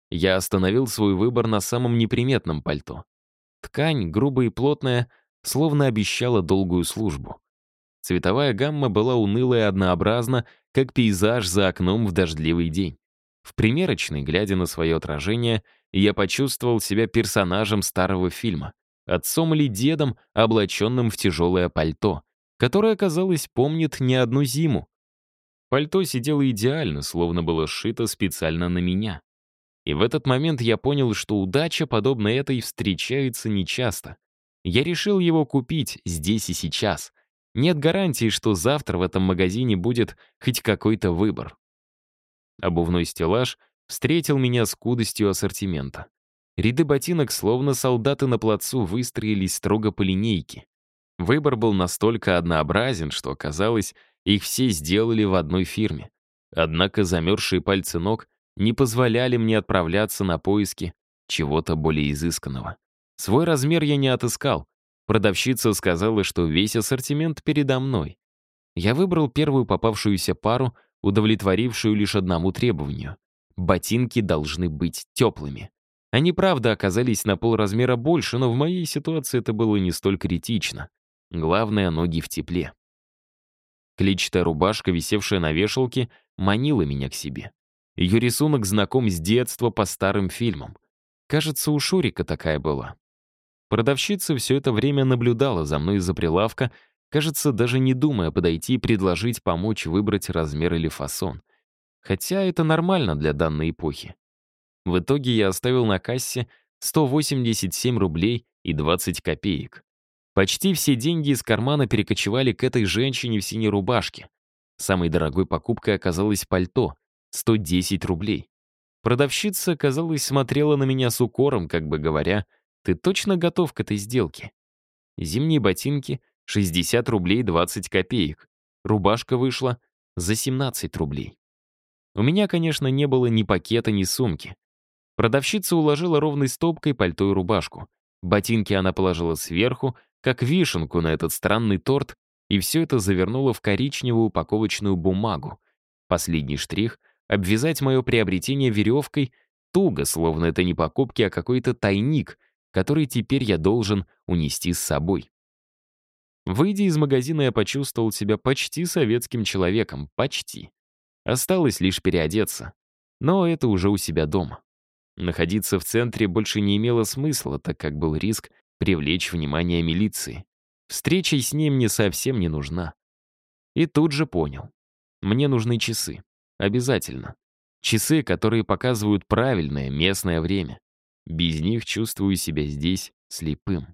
Я остановил свой выбор на самом неприметном пальто. Ткань, грубая и плотная, словно обещала долгую службу. Цветовая гамма была уныла и однообразна, как пейзаж за окном в дождливый день. В примерочной, глядя на свое отражение, я почувствовал себя персонажем старого фильма, отцом или дедом, облаченным в тяжелое пальто, которое, казалось, помнит не одну зиму. Пальто сидело идеально, словно было сшито специально на меня. И в этот момент я понял, что удача, подобно этой, встречается нечасто. Я решил его купить здесь и сейчас. Нет гарантии, что завтра в этом магазине будет хоть какой-то выбор. Обувной стеллаж встретил меня скудостью ассортимента. Ряды ботинок, словно солдаты на плацу, выстроились строго по линейке. Выбор был настолько однообразен, что, казалось, их все сделали в одной фирме. Однако замерзшие пальцы ног не позволяли мне отправляться на поиски чего-то более изысканного. Свой размер я не отыскал. Продавщица сказала, что весь ассортимент передо мной. Я выбрал первую попавшуюся пару, удовлетворившую лишь одному требованию. Ботинки должны быть теплыми. Они, правда, оказались на полразмера больше, но в моей ситуации это было не столь критично. Главное — ноги в тепле. Клетчатая рубашка, висевшая на вешалке, манила меня к себе. Ее рисунок знаком с детства по старым фильмам. Кажется, у Шурика такая была. Продавщица все это время наблюдала за мной из-за прилавка, кажется, даже не думая подойти и предложить помочь выбрать размер или фасон. Хотя это нормально для данной эпохи. В итоге я оставил на кассе 187 рублей и 20 копеек. Почти все деньги из кармана перекочевали к этой женщине в синей рубашке. Самой дорогой покупкой оказалось пальто — 110 рублей. Продавщица, казалось, смотрела на меня с укором, как бы говоря, «Ты точно готов к этой сделке?» Зимние ботинки — 60 рублей 20 копеек. Рубашка вышла за 17 рублей. У меня, конечно, не было ни пакета, ни сумки. Продавщица уложила ровной стопкой пальто и рубашку. Ботинки она положила сверху, как вишенку на этот странный торт, и все это завернула в коричневую упаковочную бумагу. Последний штрих — обвязать мое приобретение веревкой туго, словно это не покупки, а какой-то тайник, который теперь я должен унести с собой. Выйдя из магазина, я почувствовал себя почти советским человеком, почти. Осталось лишь переодеться. Но это уже у себя дома. Находиться в центре больше не имело смысла, так как был риск привлечь внимание милиции. Встреча с ней мне совсем не нужна. И тут же понял. Мне нужны часы. Обязательно. Часы, которые показывают правильное местное время. Без них чувствую себя здесь слепым.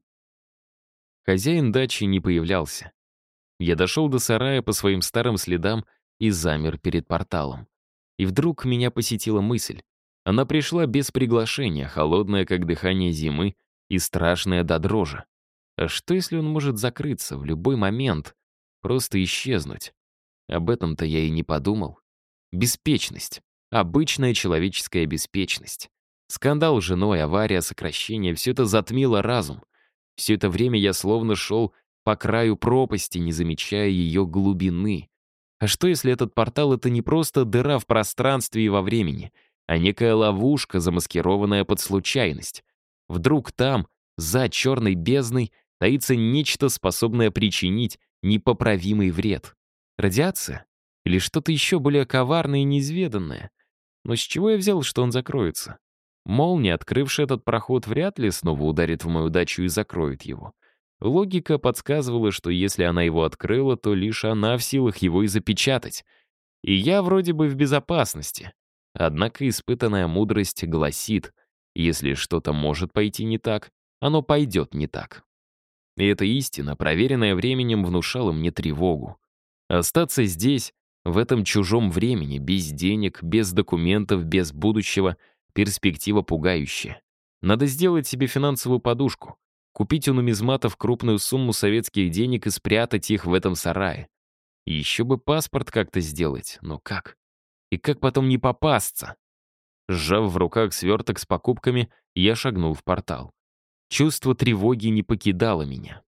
Хозяин дачи не появлялся. Я дошел до сарая по своим старым следам и замер перед порталом. И вдруг меня посетила мысль. Она пришла без приглашения, холодная, как дыхание зимы, и страшная до дрожи. А что, если он может закрыться в любой момент, просто исчезнуть? Об этом-то я и не подумал. Беспечность. Обычная человеческая беспечность. Скандал с женой, авария, сокращение — все это затмило разум. Все это время я словно шел по краю пропасти, не замечая ее глубины. А что, если этот портал — это не просто дыра в пространстве и во времени, а некая ловушка, замаскированная под случайность? Вдруг там, за черной бездной, таится нечто, способное причинить непоправимый вред? Радиация? Или что-то еще более коварное и неизведанное? Но с чего я взял, что он закроется? Молния, открывшая этот проход, вряд ли снова ударит в мою дачу и закроет его. Логика подсказывала, что если она его открыла, то лишь она в силах его и запечатать. И я вроде бы в безопасности. Однако испытанная мудрость гласит, если что-то может пойти не так, оно пойдет не так. И эта истина, проверенная временем, внушала мне тревогу. Остаться здесь, в этом чужом времени, без денег, без документов, без будущего, перспектива пугающая. Надо сделать себе финансовую подушку, купить у нумизматов крупную сумму советских денег и спрятать их в этом сарае. И еще бы паспорт как-то сделать, но как? И как потом не попасться? Сжав в руках сверток с покупками, я шагнул в портал. Чувство тревоги не покидало меня.